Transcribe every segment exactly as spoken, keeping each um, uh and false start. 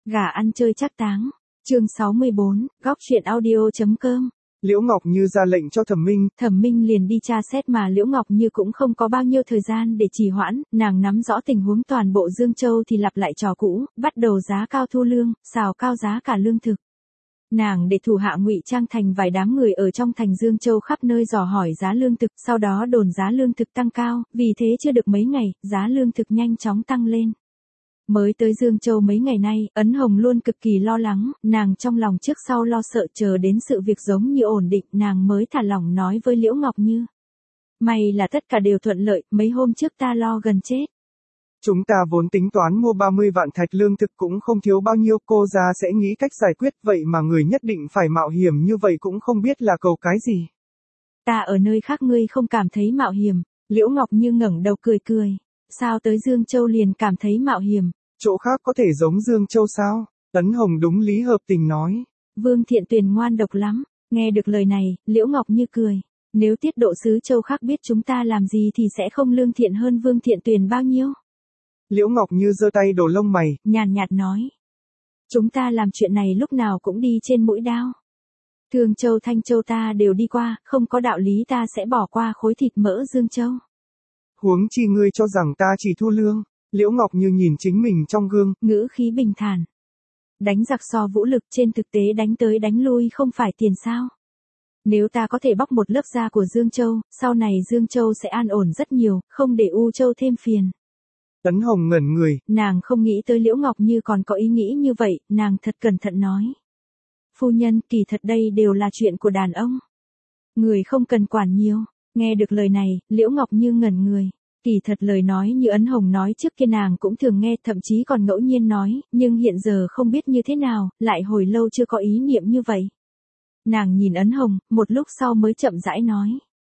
Gà ăn chơi trác táng. Chương sáu mươi bốn, góc truyện audio chấm com. Liễu Ngọc Như ra lệnh cho Thẩm Minh. Thẩm Minh liền đi tra xét mà Liễu Ngọc Như cũng không có bao nhiêu thời gian để trì hoãn, nàng nắm rõ tình huống toàn bộ Dương Châu thì lặp lại trò cũ, bắt đầu giá cao thu lương, xào cao giá cả lương thực. Nàng để thủ hạ ngụy trang thành vài đám người ở trong thành Dương Châu khắp nơi dò hỏi giá lương thực, sau đó đồn giá lương thực tăng cao, vì thế chưa được mấy ngày, giá lương thực nhanh chóng tăng lên. Mới tới Dương Châu mấy ngày nay, Ấn Hồng luôn cực kỳ lo lắng, nàng trong lòng trước sau lo sợ chờ đến sự việc giống như ổn định, nàng mới thả lỏng nói với Liễu Ngọc Như. May là tất cả đều thuận lợi, mấy hôm trước ta lo gần chết. Chúng ta vốn tính toán mua ba mươi vạn thạch lương thực cũng không thiếu bao nhiêu, cô ra sẽ nghĩ cách giải quyết, vậy mà người nhất định phải mạo hiểm như vậy cũng không biết là cầu cái gì. Ta ở nơi khác ngươi không cảm thấy mạo hiểm, Liễu Ngọc Như ngẩng đầu cười cười. Sao tới Dương Châu liền cảm thấy mạo hiểm? Chỗ khác có thể giống Dương Châu sao? Ấn Hồng đúng lý hợp tình nói. Vương Thiện Tuyền ngoan độc lắm, nghe được lời này, Liễu Ngọc Như cười. Nếu tiết độ sứ Châu khác biết chúng ta làm gì thì sẽ không lương thiện hơn Vương Thiện Tuyền bao nhiêu. Liễu Ngọc Như giơ tay đổ lông mày, nhàn nhạt nói. Chúng ta làm chuyện này lúc nào cũng đi trên mũi đao. Thường Châu Thanh Châu ta đều đi qua, không có đạo lý ta sẽ bỏ qua khối thịt mỡ Dương Châu. Huống chi ngươi cho rằng ta chỉ thu lương. Liễu Ngọc Như nhìn chính mình trong gương, ngữ khí bình thản. Đánh giặc so vũ lực, trên thực tế đánh tới đánh lui không phải tiền sao. Nếu ta có thể bóc một lớp da của Dương Châu, sau này Dương Châu sẽ an ổn rất nhiều, không để U Châu thêm phiền. Ấn Hồng ngẩn người, nàng không nghĩ tới Liễu Ngọc Như còn có ý nghĩ như vậy, nàng thật cẩn thận nói. Phu nhân, kỳ thật đây đều là chuyện của đàn ông. Người không cần quản nhiều. Nghe được lời này, Liễu Ngọc Như ngẩn người. Kỳ thật lời nói như Ấn Hồng nói trước kia nàng cũng thường nghe, thậm chí còn ngẫu nhiên nói, nhưng hiện giờ không biết như thế nào, lại hồi lâu chưa có ý niệm như vậy. Nàng nhìn Ấn Hồng, một lúc sau mới chậm rãi nói.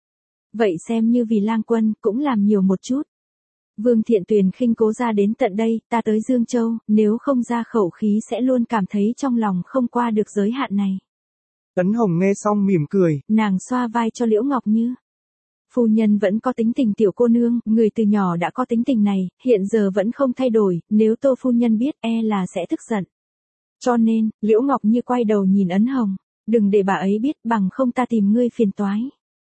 Vậy xem như vì lang quân, cũng làm nhiều một chút. Vương Thiện Tuyền khinh cố ra đến tận đây, ta tới Dương Châu, nếu không ra khẩu khí sẽ luôn cảm thấy trong lòng không qua được giới hạn này. Ấn Hồng nghe xong mỉm cười, nàng xoa vai cho Liễu Ngọc Như. Phu nhân vẫn có tính tình tiểu cô nương, người từ nhỏ đã có tính tình này, hiện giờ vẫn không thay đổi, nếu Tô phu nhân biết e là sẽ tức giận. Cho nên, Liễu Ngọc Như quay đầu nhìn Ấn Hồng, đừng để bà ấy biết, bằng không ta tìm ngươi phiền toái.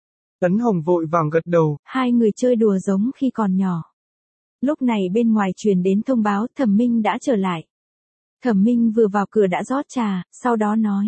Ấn Hồng vội vàng gật đầu, hai người chơi đùa giống khi còn nhỏ. Lúc này bên ngoài truyền đến thông báo Thẩm Minh đã trở lại. Thẩm Minh vừa vào cửa đã rót trà, sau đó nói.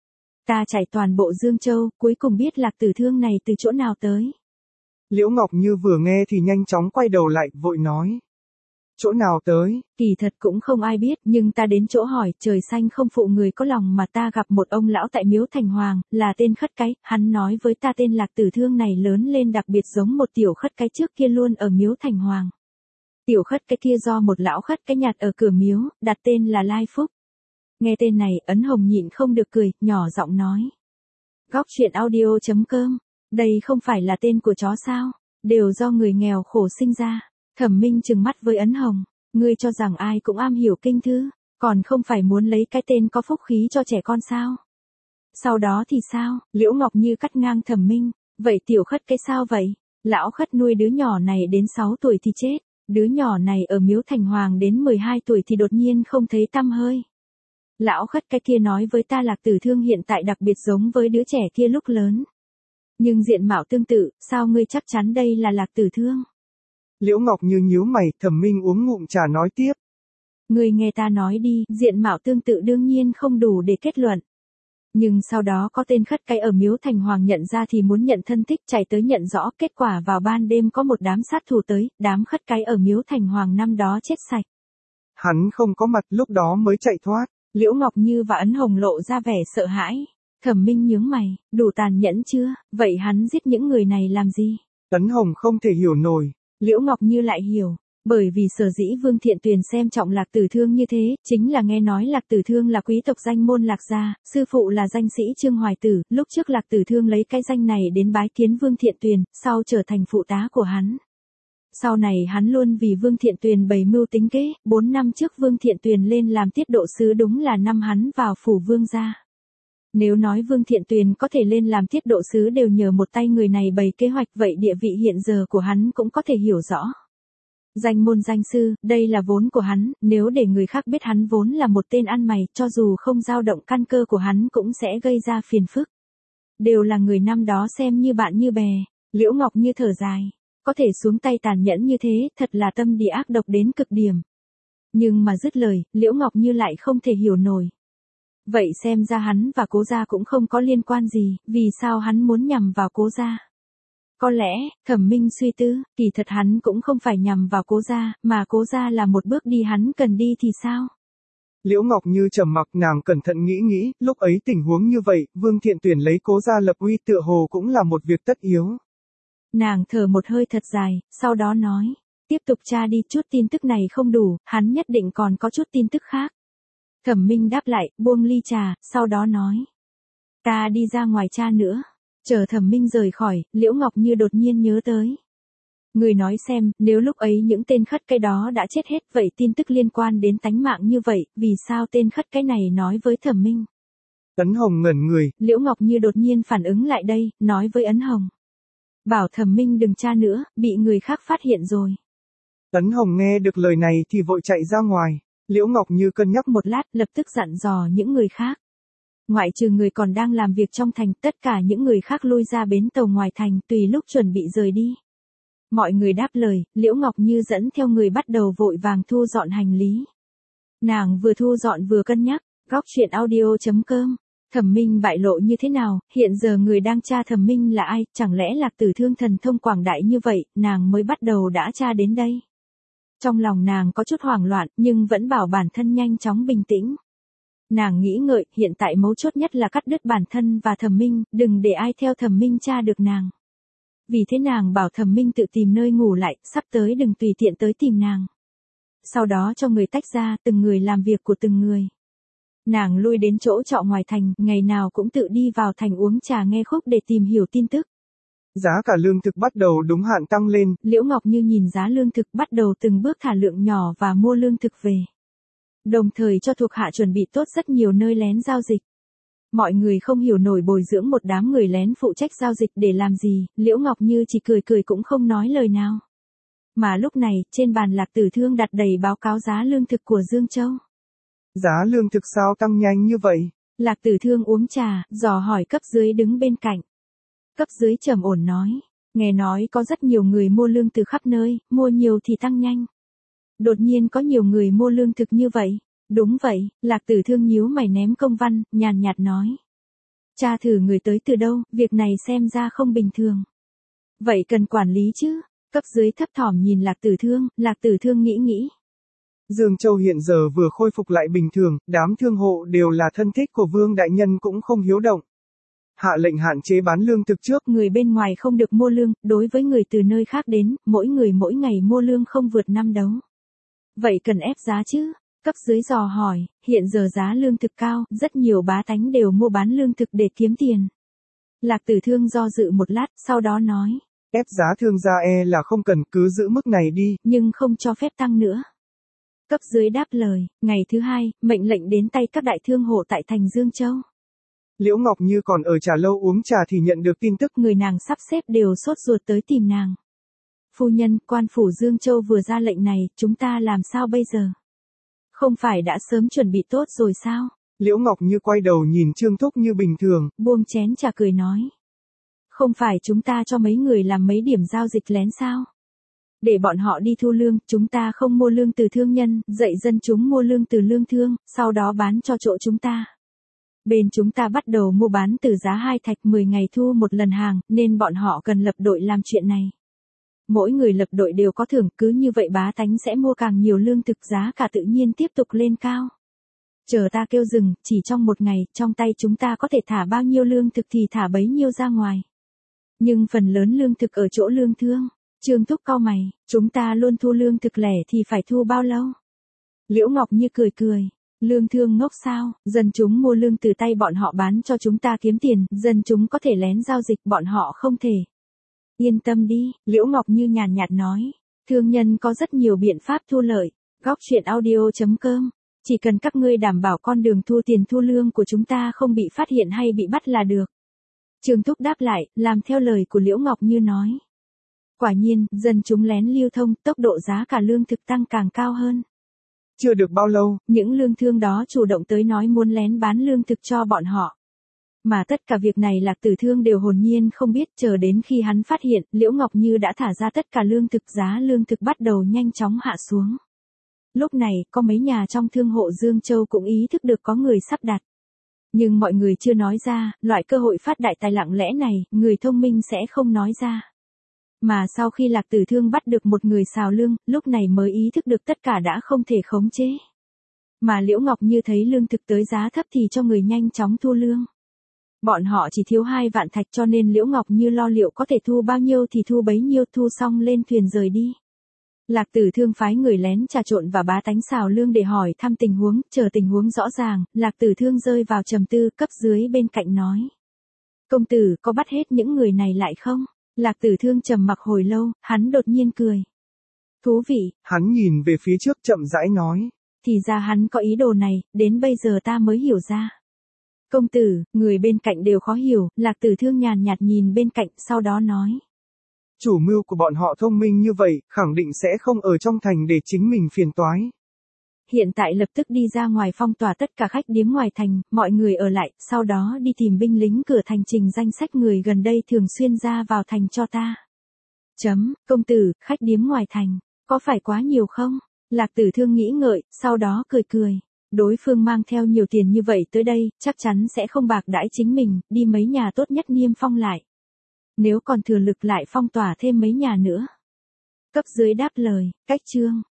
Ta trải toàn bộ Dương Châu, cuối cùng biết Lạc Tử Thương này từ chỗ nào tới. Liễu Ngọc Như vừa nghe thì nhanh chóng quay đầu lại, vội nói. Chỗ nào tới? Kỳ thật cũng không ai biết, nhưng ta đến chỗ hỏi, trời xanh không phụ người có lòng mà ta gặp một ông lão tại Miếu Thành Hoàng, là tên Khất Cái, hắn nói với ta tên Lạc Tử Thương này lớn lên đặc biệt giống một tiểu Khất Cái trước kia luôn ở Miếu Thành Hoàng. Tiểu Khất Cái kia do một lão Khất Cái nhặt ở cửa miếu, đặt tên là Lai Phúc. Nghe tên này, Ấn Hồng nhịn không được cười, nhỏ giọng nói. Góc truyện audio chấm com. Đây không phải là tên của chó sao, đều do người nghèo khổ sinh ra. Thẩm Minh trừng mắt với Ấn Hồng, ngươi cho rằng ai cũng am hiểu kinh thư, còn không phải muốn lấy cái tên có phúc khí cho trẻ con sao? Sau đó thì sao? Liễu Ngọc Như cắt ngang Thẩm Minh, vậy tiểu Khất cái sao vậy? Lão Khất nuôi đứa nhỏ này đến sáu tuổi thì chết, đứa nhỏ này ở Miếu Thành Hoàng đến mười hai tuổi thì đột nhiên không thấy tăm hơi. Lão Khất cái kia nói với ta Lạc Tử Thương hiện tại đặc biệt giống với đứa trẻ kia lúc lớn. Nhưng diện mạo tương tự, sao ngươi chắc chắn đây là Lạc Tử Thương? Liễu Ngọc Như nhíu mày, Thẩm Minh uống ngụm trà nói tiếp. Ngươi nghe ta nói đi, diện mạo tương tự đương nhiên không đủ để kết luận. Nhưng sau đó có tên Khất Cái ở Miếu Thành Hoàng nhận ra thì muốn nhận thân thích chạy tới nhận rõ, kết quả vào ban đêm có một đám sát thủ tới, đám Khất Cái ở Miếu Thành Hoàng năm đó chết sạch. Hắn không có mặt lúc đó mới chạy thoát. Liễu Ngọc Như và Ấn Hồng lộ ra vẻ sợ hãi. Thẩm Minh nhướng mày, đủ tàn nhẫn chưa, vậy hắn giết những người này làm gì? Ấn Hồng không thể hiểu nổi. Liễu Ngọc Như lại hiểu, bởi vì sở dĩ Vương Thiện Tuyền xem trọng Lạc Tử Thương như thế, chính là nghe nói Lạc Tử Thương là quý tộc danh môn Lạc gia, sư phụ là danh sĩ Trương Hoài Tử, lúc trước Lạc Tử Thương lấy cái danh này đến bái kiến Vương Thiện Tuyền, sau trở thành phụ tá của hắn. Sau này hắn luôn vì Vương Thiện Tuyền bày mưu tính kế, bốn năm trước Vương Thiện Tuyền lên làm tiết độ sứ đúng là năm hắn vào phủ Vương gia. Nếu nói Vương Thiện Tuyền có thể lên làm tiết độ sứ đều nhờ một tay người này bày kế hoạch, vậy địa vị hiện giờ của hắn cũng có thể hiểu rõ. Danh môn danh sư, đây là vốn của hắn, nếu để người khác biết hắn vốn là một tên ăn mày, cho dù không dao động căn cơ của hắn cũng sẽ gây ra phiền phức. Đều là người năm đó xem như bạn như bè, Liễu Ngọc Như thở dài. Có thể xuống tay tàn nhẫn như thế, thật là tâm địa ác độc đến cực điểm. Nhưng mà dứt lời, Liễu Ngọc Như lại không thể hiểu nổi. Vậy xem ra hắn và Cố gia cũng không có liên quan gì, vì sao hắn muốn nhằm vào Cố gia? Có lẽ, Thẩm Minh suy tư, kỳ thật hắn cũng không phải nhằm vào Cố gia, mà Cố gia là một bước đi hắn cần đi thì sao? Liễu Ngọc Như trầm mặc, nàng cẩn thận nghĩ nghĩ, lúc ấy tình huống như vậy, Vương Thiện Tuyển lấy Cố gia lập uy tựa hồ cũng là một việc tất yếu. Nàng thở một hơi thật dài, sau đó nói, tiếp tục tra đi, chút tin tức này không đủ, hắn nhất định còn có chút tin tức khác. Thẩm Minh đáp lại, buông ly trà, sau đó nói, ta đi ra ngoài tra nữa. Chờ Thẩm Minh rời khỏi, Liễu Ngọc Như đột nhiên nhớ tới. Người nói xem, nếu lúc ấy những tên khất cái đó đã chết hết, vậy tin tức liên quan đến tánh mạng như vậy, vì sao tên khất cái này nói với Thẩm Minh? Ấn Hồng ngẩn người. Liễu Ngọc Như đột nhiên phản ứng lại đây, nói với Ấn Hồng. Bảo Thẩm Minh đừng tra nữa, bị người khác phát hiện rồi. Ấn Hồng nghe được lời này thì vội chạy ra ngoài. Liễu Ngọc Như cân nhắc một lát, lập tức dặn dò những người khác. Ngoại trừ người còn đang làm việc trong thành, tất cả những người khác lui ra bến tàu ngoài thành, tùy lúc chuẩn bị rời đi. Mọi người đáp lời, Liễu Ngọc Như dẫn theo người bắt đầu vội vàng thu dọn hành lý. Nàng vừa thu dọn vừa cân nhắc, góc truyện audio chấm com. Thẩm Minh bại lộ như thế nào, hiện giờ người đang tra Thẩm Minh là ai, chẳng lẽ Lạc Tử Thương thần thông quảng đại như vậy, nàng mới bắt đầu đã tra đến đây. Trong lòng nàng có chút hoảng loạn, nhưng vẫn bảo bản thân nhanh chóng bình tĩnh. Nàng nghĩ ngợi, hiện tại mấu chốt nhất là cắt đứt bản thân và Thẩm Minh, đừng để ai theo Thẩm Minh tra được nàng. Vì thế nàng bảo Thẩm Minh tự tìm nơi ngủ lại, sắp tới đừng tùy tiện tới tìm nàng. Sau đó cho người tách ra, từng người làm việc của từng người. Nàng lui đến chỗ trọ ngoài thành, ngày nào cũng tự đi vào thành uống trà nghe khúc để tìm hiểu tin tức. Giá cả lương thực bắt đầu đúng hạn tăng lên. Liễu Ngọc Như nhìn giá lương thực bắt đầu từng bước thả lượng nhỏ và mua lương thực về. Đồng thời cho thuộc hạ chuẩn bị tốt rất nhiều nơi lén giao dịch. Mọi người không hiểu nổi bồi dưỡng một đám người lén phụ trách giao dịch để làm gì, Liễu Ngọc Như chỉ cười cười cũng không nói lời nào. Mà lúc này, trên bàn Lạc Tử Thương đặt đầy báo cáo giá lương thực của Dương Châu. Giá lương thực sao tăng nhanh như vậy? Lạc Tử Thương uống trà, dò hỏi cấp dưới đứng bên cạnh. Cấp dưới trầm ổn nói, nghe nói có rất nhiều người mua lương từ khắp nơi, mua nhiều thì tăng nhanh. Đột nhiên có nhiều người mua lương thực như vậy. Đúng vậy, Lạc Tử Thương nhíu mày ném công văn, nhàn nhạt nói. Tra thử người tới từ đâu, việc này xem ra không bình thường. Vậy cần quản lý chứ? Cấp dưới thấp thỏm nhìn Lạc Tử Thương, Lạc Tử Thương nghĩ nghĩ. Dương Châu hiện giờ vừa khôi phục lại bình thường, đám thương hộ đều là thân thích của Vương Đại Nhân cũng không hiếu động. Hạ lệnh hạn chế bán lương thực trước. Người bên ngoài không được mua lương, đối với người từ nơi khác đến, mỗi người mỗi ngày mua lương không vượt năm đấu. Vậy cần ép giá chứ? Cấp dưới dò hỏi, hiện giờ giá lương thực cao, rất nhiều bá tánh đều mua bán lương thực để kiếm tiền. Lạc Tử Thương do dự một lát, sau đó nói. Ép giá thương gia e là không cần, cứ giữ mức này đi. Nhưng không cho phép tăng nữa. Cấp dưới đáp lời, ngày thứ hai, mệnh lệnh đến tay các đại thương hộ tại thành Dương Châu. Liễu Ngọc Như còn ở trà lâu uống trà thì nhận được tin tức. Người nàng sắp xếp đều sốt ruột tới tìm nàng. Phu nhân, quan phủ Dương Châu vừa ra lệnh này, chúng ta làm sao bây giờ? Không phải đã sớm chuẩn bị tốt rồi sao? Liễu Ngọc Như quay đầu nhìn Trương Thúc như bình thường. Buông chén trà cười nói. Không phải chúng ta cho mấy người làm mấy điểm giao dịch lén sao? Để bọn họ đi thu lương, chúng ta không mua lương từ thương nhân, dạy dân chúng mua lương từ lương thương, sau đó bán cho chỗ chúng ta. Bên chúng ta bắt đầu mua bán từ giá hai thạch mười ngày thu một lần hàng, nên bọn họ cần lập đội làm chuyện này. Mỗi người lập đội đều có thưởng, cứ như vậy bá tánh sẽ mua càng nhiều lương thực, giá cả tự nhiên tiếp tục lên cao. Chờ ta kêu dừng, chỉ trong một ngày, trong tay chúng ta có thể thả bao nhiêu lương thực thì thả bấy nhiêu ra ngoài. Nhưng phần lớn lương thực ở chỗ lương thương. Trương Thúc cau mày, chúng ta luôn thu lương thực lẻ thì phải thu bao lâu? Liễu Ngọc Như cười cười, lương thương ngốc sao, dân chúng mua lương từ tay bọn họ bán cho chúng ta kiếm tiền, dân chúng có thể lén giao dịch, bọn họ không thể. Yên tâm đi, Liễu Ngọc Như nhàn nhạt nói, thương nhân có rất nhiều biện pháp thu lợi. Góc truyện audio chấm com, chỉ cần các ngươi đảm bảo con đường thu tiền thu lương của chúng ta không bị phát hiện hay bị bắt là được. Trương Thúc đáp lại, làm theo lời của Liễu Ngọc Như nói. Quả nhiên, dân chúng lén lưu thông, tốc độ giá cả lương thực tăng càng cao hơn. Chưa được bao lâu, những lương thương đó chủ động tới nói muốn lén bán lương thực cho bọn họ. Mà tất cả việc này Lạc Tử Thương đều hồn nhiên không biết, chờ đến khi hắn phát hiện, Liễu Ngọc Như đã thả ra tất cả lương thực, giá lương thực bắt đầu nhanh chóng hạ xuống. Lúc này, có mấy nhà trong thương hộ Dương Châu cũng ý thức được có người sắp đặt. Nhưng mọi người chưa nói ra, loại cơ hội phát đại tài lặng lẽ này, người thông minh sẽ không nói ra. Mà sau khi Lạc Tử Thương bắt được một người xào lương, lúc này mới ý thức được tất cả đã không thể khống chế. Mà Liễu Ngọc Như thấy lương thực tới giá thấp thì cho người nhanh chóng thu lương. Bọn họ chỉ thiếu hai vạn thạch cho nên Liễu Ngọc Như lo liệu có thể thu bao nhiêu thì thu bấy nhiêu, thu xong lên thuyền rời đi. Lạc Tử Thương phái người lén trà trộn và bá tánh xào lương để hỏi thăm tình huống, chờ tình huống rõ ràng, Lạc Tử Thương rơi vào trầm tư, cấp dưới bên cạnh nói. Công tử có bắt hết những người này lại không? Lạc Tử Thương trầm mặc hồi lâu, hắn đột nhiên cười. Thú vị. Hắn nhìn về phía trước chậm rãi nói. Thì ra hắn có ý đồ này, đến bây giờ ta mới hiểu ra. Công tử, người bên cạnh đều khó hiểu, Lạc Tử Thương nhàn nhạt nhìn bên cạnh, sau đó nói. Chủ mưu của bọn họ thông minh như vậy, khẳng định sẽ không ở trong thành để chính mình phiền toái. Hiện tại lập tức đi ra ngoài phong tỏa tất cả khách điếm ngoài thành, mọi người ở lại, sau đó đi tìm binh lính cửa thành trình danh sách người gần đây thường xuyên ra vào thành cho ta. Chấm, công tử, khách điếm ngoài thành, có phải quá nhiều không? Lạc Tử Thương nghĩ ngợi, sau đó cười cười. Đối phương mang theo nhiều tiền như vậy tới đây, chắc chắn sẽ không bạc đãi chính mình, đi mấy nhà tốt nhất niêm phong lại. Nếu còn thừa lực lại phong tỏa thêm mấy nhà nữa. Cấp dưới đáp lời, cách chương.